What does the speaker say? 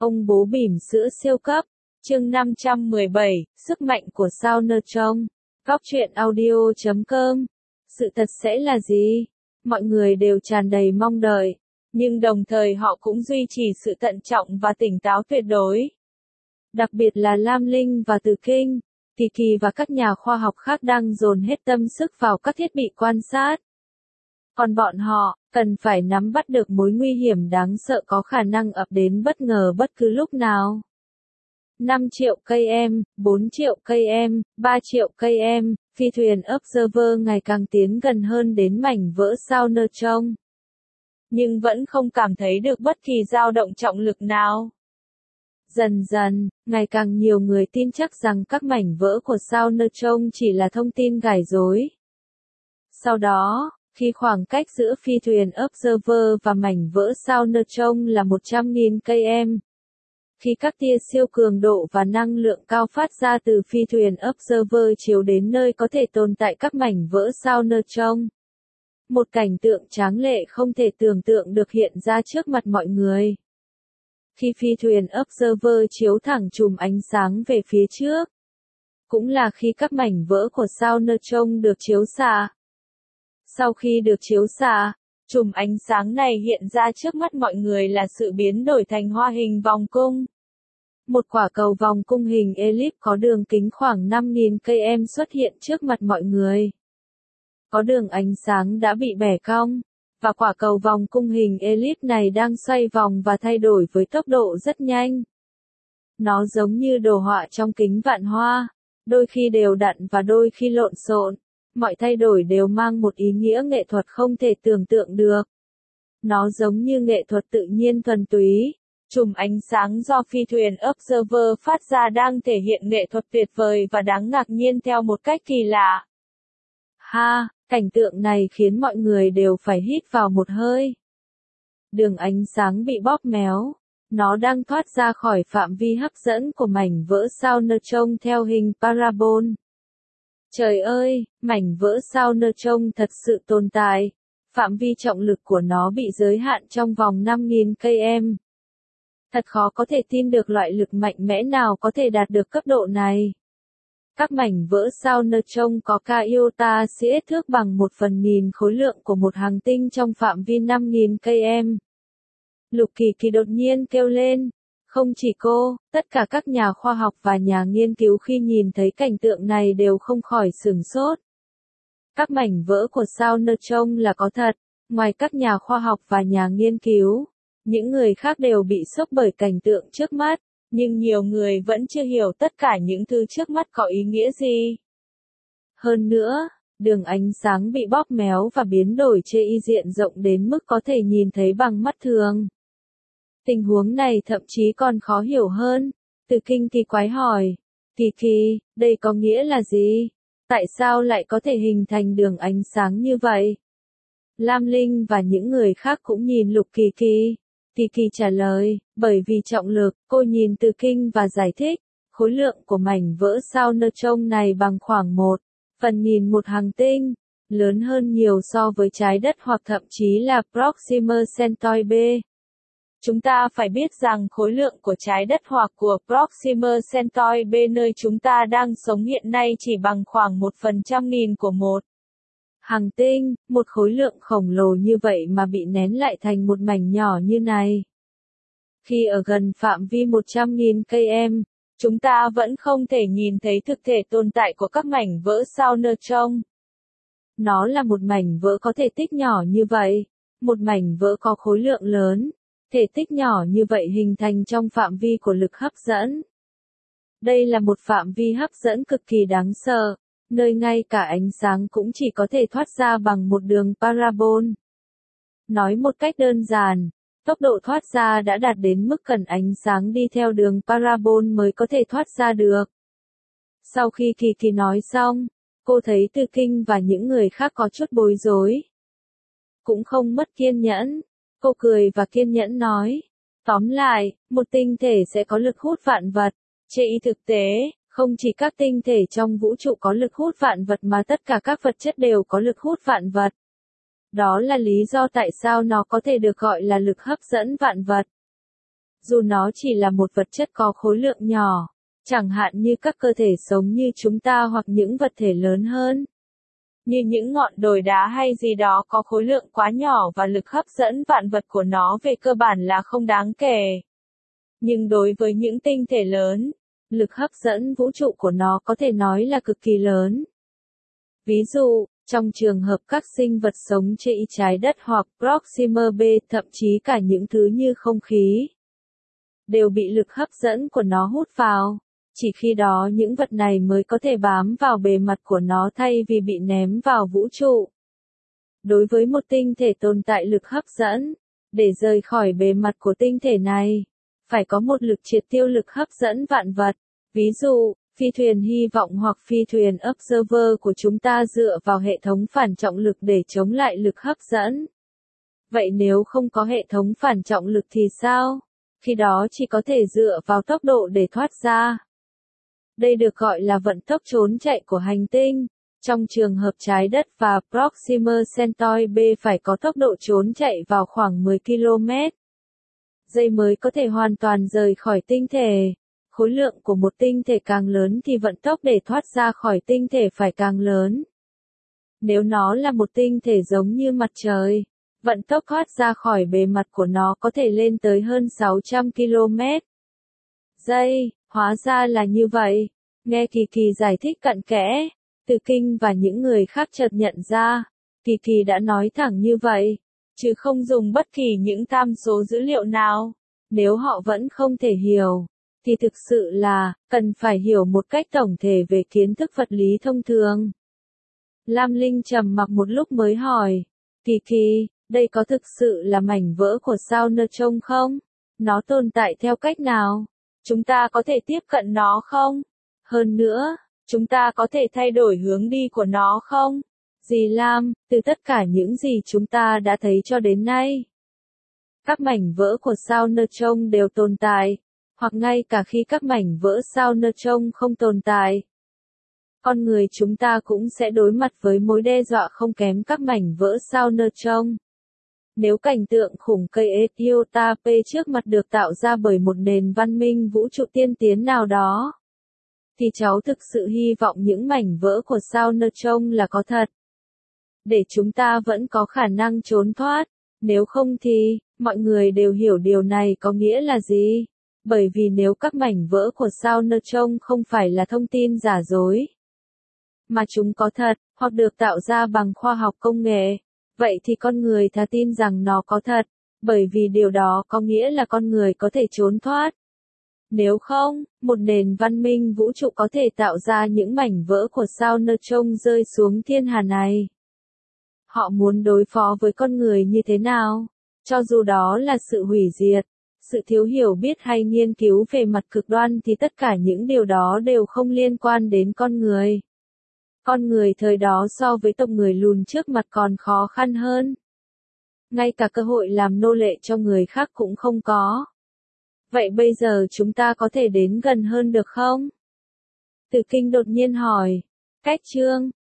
Ông bố bỉm sữa siêu cấp, chương 517, sức mạnh của sao neutron. Góc truyện audio.com. Sự thật sẽ là gì? Mọi người đều tràn đầy mong đợi, nhưng đồng thời họ cũng duy trì sự thận trọng và tỉnh táo tuyệt đối. Đặc biệt là Lam Linh và Từ Kinh, Kỳ Kỳ và các nhà khoa học khác đang dồn hết tâm sức vào các thiết bị quan sát. Còn bọn họ, cần phải nắm bắt được mối nguy hiểm đáng sợ có khả năng ập đến bất ngờ bất cứ lúc nào. 5 triệu km, 4 triệu km, 3 triệu km, phi thuyền Observer ngày càng tiến gần hơn đến mảnh vỡ sao neutron. Nhưng vẫn không cảm thấy được bất kỳ dao động trọng lực nào. Dần dần, ngày càng nhiều người tin chắc rằng các mảnh vỡ của sao neutron chỉ là thông tin gài rối. Sau đó, khi khoảng cách giữa phi thuyền Observer và mảnh vỡ sao neutron là 100.000 km, khi các tia siêu cường độ và năng lượng cao phát ra từ phi thuyền Observer chiếu đến nơi có thể tồn tại các mảnh vỡ sao neutron, một cảnh tượng tráng lệ không thể tưởng tượng được hiện ra trước mặt mọi người. Khi phi thuyền Observer chiếu thẳng chùm ánh sáng về phía trước, cũng là khi các mảnh vỡ của sao neutron được chiếu xạ. Sau khi được chiếu xạ, chùm ánh sáng này hiện ra trước mắt mọi người là sự biến đổi thành hoa hình vòng cung. Một quả cầu vòng cung hình elip có đường kính khoảng 5.000 km xuất hiện trước mặt mọi người. Có đường ánh sáng đã bị bẻ cong, và quả cầu vòng cung hình elip này đang xoay vòng và thay đổi với tốc độ rất nhanh. Nó giống như đồ họa trong kính vạn hoa, đôi khi đều đặn và đôi khi lộn xộn. Mọi thay đổi đều mang một ý nghĩa nghệ thuật không thể tưởng tượng được. Nó giống như nghệ thuật tự nhiên thuần túy. Chùm ánh sáng do phi thuyền Observer phát ra đang thể hiện nghệ thuật tuyệt vời và đáng ngạc nhiên theo một cách kỳ lạ. Cảnh tượng này khiến mọi người đều phải hít vào một hơi. Đường ánh sáng bị bóp méo. Nó đang thoát ra khỏi phạm vi hấp dẫn của mảnh vỡ sao neutron theo hình parabol. Trời ơi, mảnh vỡ sao neutron thật sự tồn tại. Phạm vi trọng lực của nó bị giới hạn trong vòng 5.000 km. Thật khó có thể tin được loại lực mạnh mẽ nào có thể đạt được cấp độ này. Các mảnh vỡ sao neutron có k iota CS thước bằng 1/1000 khối lượng của một hành tinh trong phạm vi 5.000 km. Lục Kỳ Kỳ đột nhiên kêu lên. Không chỉ cô, tất cả các nhà khoa học và nhà nghiên cứu khi nhìn thấy cảnh tượng này đều không khỏi sửng sốt. Các mảnh vỡ của sao neutron là có thật, ngoài các nhà khoa học và nhà nghiên cứu, những người khác đều bị sốc bởi cảnh tượng trước mắt, nhưng nhiều người vẫn chưa hiểu tất cả những thứ trước mắt có ý nghĩa gì. Hơn nữa, đường ánh sáng bị bóp méo và biến đổi chê diện rộng đến mức có thể nhìn thấy bằng mắt thường. Tình huống này thậm chí còn khó hiểu hơn. Từ Kinh kỳ quái hỏi. Kỳ Kỳ, đây có nghĩa là gì? Tại sao lại có thể hình thành đường ánh sáng như vậy? Lam Linh và những người khác cũng nhìn Lục Kỳ Kỳ. Kỳ Kỳ trả lời, bởi vì trọng lực, cô nhìn Từ Kinh và giải thích, khối lượng của mảnh vỡ sao neutron này bằng khoảng 1/1000 một hành tinh, lớn hơn nhiều so với trái đất hoặc thậm chí là Proxima Centauri b. Chúng ta phải biết rằng khối lượng của trái đất hoặc của Proxima Centauri b nơi chúng ta đang sống hiện nay chỉ bằng khoảng 1/1000 của một hành tinh. Một khối lượng khổng lồ như vậy mà bị nén lại thành một mảnh nhỏ như này. Khi ở gần phạm vi 100.000 km, chúng ta vẫn không thể nhìn thấy thực thể tồn tại của các mảnh vỡ sao neutron. Nó là một mảnh vỡ có thể tích nhỏ như vậy, một mảnh vỡ có khối lượng lớn. Thể tích nhỏ như vậy hình thành trong phạm vi của lực hấp dẫn. Đây là một phạm vi hấp dẫn cực kỳ đáng sợ, nơi ngay cả ánh sáng cũng chỉ có thể thoát ra bằng một đường parabol. Nói một cách đơn giản, tốc độ thoát ra đã đạt đến mức cần ánh sáng đi theo đường parabol mới có thể thoát ra được. Sau khi Kỳ Kỳ nói xong, cô thấy Từ Kinh và những người khác có chút bối rối. Cũng không mất kiên nhẫn. Cô cười và kiên nhẫn nói. Tóm lại, một tinh thể sẽ có lực hút vạn vật. Trên thực tế, không chỉ các tinh thể trong vũ trụ có lực hút vạn vật mà tất cả các vật chất đều có lực hút vạn vật. Đó là lý do tại sao nó có thể được gọi là lực hấp dẫn vạn vật. Dù nó chỉ là một vật chất có khối lượng nhỏ, chẳng hạn như các cơ thể sống như chúng ta hoặc những vật thể lớn hơn, như những ngọn đồi đá hay gì đó có khối lượng quá nhỏ và lực hấp dẫn vạn vật của nó về cơ bản là không đáng kể. Nhưng đối với những tinh thể lớn, lực hấp dẫn vũ trụ của nó có thể nói là cực kỳ lớn. Ví dụ, trong trường hợp các sinh vật sống trên trái đất hoặc Proxima B, thậm chí cả những thứ như không khí, đều bị lực hấp dẫn của nó hút vào. Chỉ khi đó những vật này mới có thể bám vào bề mặt của nó thay vì bị ném vào vũ trụ. Đối với một tinh thể tồn tại lực hấp dẫn, để rời khỏi bề mặt của tinh thể này, phải có một lực triệt tiêu lực hấp dẫn vạn vật. Ví dụ, phi thuyền hy vọng hoặc phi thuyền Observer của chúng ta dựa vào hệ thống phản trọng lực để chống lại lực hấp dẫn. Vậy nếu không có hệ thống phản trọng lực thì sao? Khi đó chỉ có thể dựa vào tốc độ để thoát ra. Đây được gọi là vận tốc trốn chạy của hành tinh. Trong trường hợp trái đất và Proxima Centauri B phải có tốc độ trốn chạy vào khoảng 10 km giây mới có thể hoàn toàn rời khỏi tinh thể. Khối lượng của một tinh thể càng lớn thì vận tốc để thoát ra khỏi tinh thể phải càng lớn. Nếu nó là một tinh thể giống như mặt trời, vận tốc thoát ra khỏi bề mặt của nó có thể lên tới hơn 600 km giây. Hóa ra là như vậy. Nghe Kỳ Kỳ giải thích cặn kẽ, Từ Kinh và những người khác chợt nhận ra, Kỳ Kỳ đã nói thẳng như vậy, chứ không dùng bất kỳ những tham số dữ liệu nào. Nếu họ vẫn không thể hiểu, thì thực sự là, cần phải hiểu một cách tổng thể về kiến thức vật lý thông thường. Lam Linh trầm mặc một lúc mới hỏi, Kỳ Kỳ, đây có thực sự là mảnh vỡ của sao neutron không? Nó tồn tại theo cách nào? Chúng ta có thể tiếp cận nó không? Hơn nữa, chúng ta có thể thay đổi hướng đi của nó không? Dì Lam, từ tất cả những gì chúng ta đã thấy cho đến nay, các mảnh vỡ của sao neutron đều tồn tại, hoặc ngay cả khi các mảnh vỡ sao neutron không tồn tại. Con người chúng ta cũng sẽ đối mặt với mối đe dọa không kém các mảnh vỡ sao neutron. Nếu cảnh tượng khủng cây Iota P trước mặt được tạo ra bởi một nền văn minh vũ trụ tiên tiến nào đó, thì cháu thực sự hy vọng những mảnh vỡ của sao neutron là có thật, để chúng ta vẫn có khả năng trốn thoát. Nếu không thì, mọi người đều hiểu điều này có nghĩa là gì. Bởi vì nếu các mảnh vỡ của sao neutron không phải là thông tin giả dối, mà chúng có thật, hoặc được tạo ra bằng khoa học công nghệ, vậy thì con người thà tin rằng nó có thật, bởi vì điều đó có nghĩa là con người có thể trốn thoát. Nếu không, một nền văn minh vũ trụ có thể tạo ra những mảnh vỡ của sao neutron rơi xuống thiên hà này. Họ muốn đối phó với con người như thế nào? Cho dù đó là sự hủy diệt, sự thiếu hiểu biết hay nghiên cứu về mặt cực đoan thì tất cả những điều đó đều không liên quan đến con người. Con người thời đó so với tộc người lùn trước mặt còn khó khăn hơn. Ngay cả cơ hội làm nô lệ cho người khác cũng không có. Vậy bây giờ chúng ta có thể đến gần hơn được không? Từ Kinh đột nhiên hỏi. Cách chương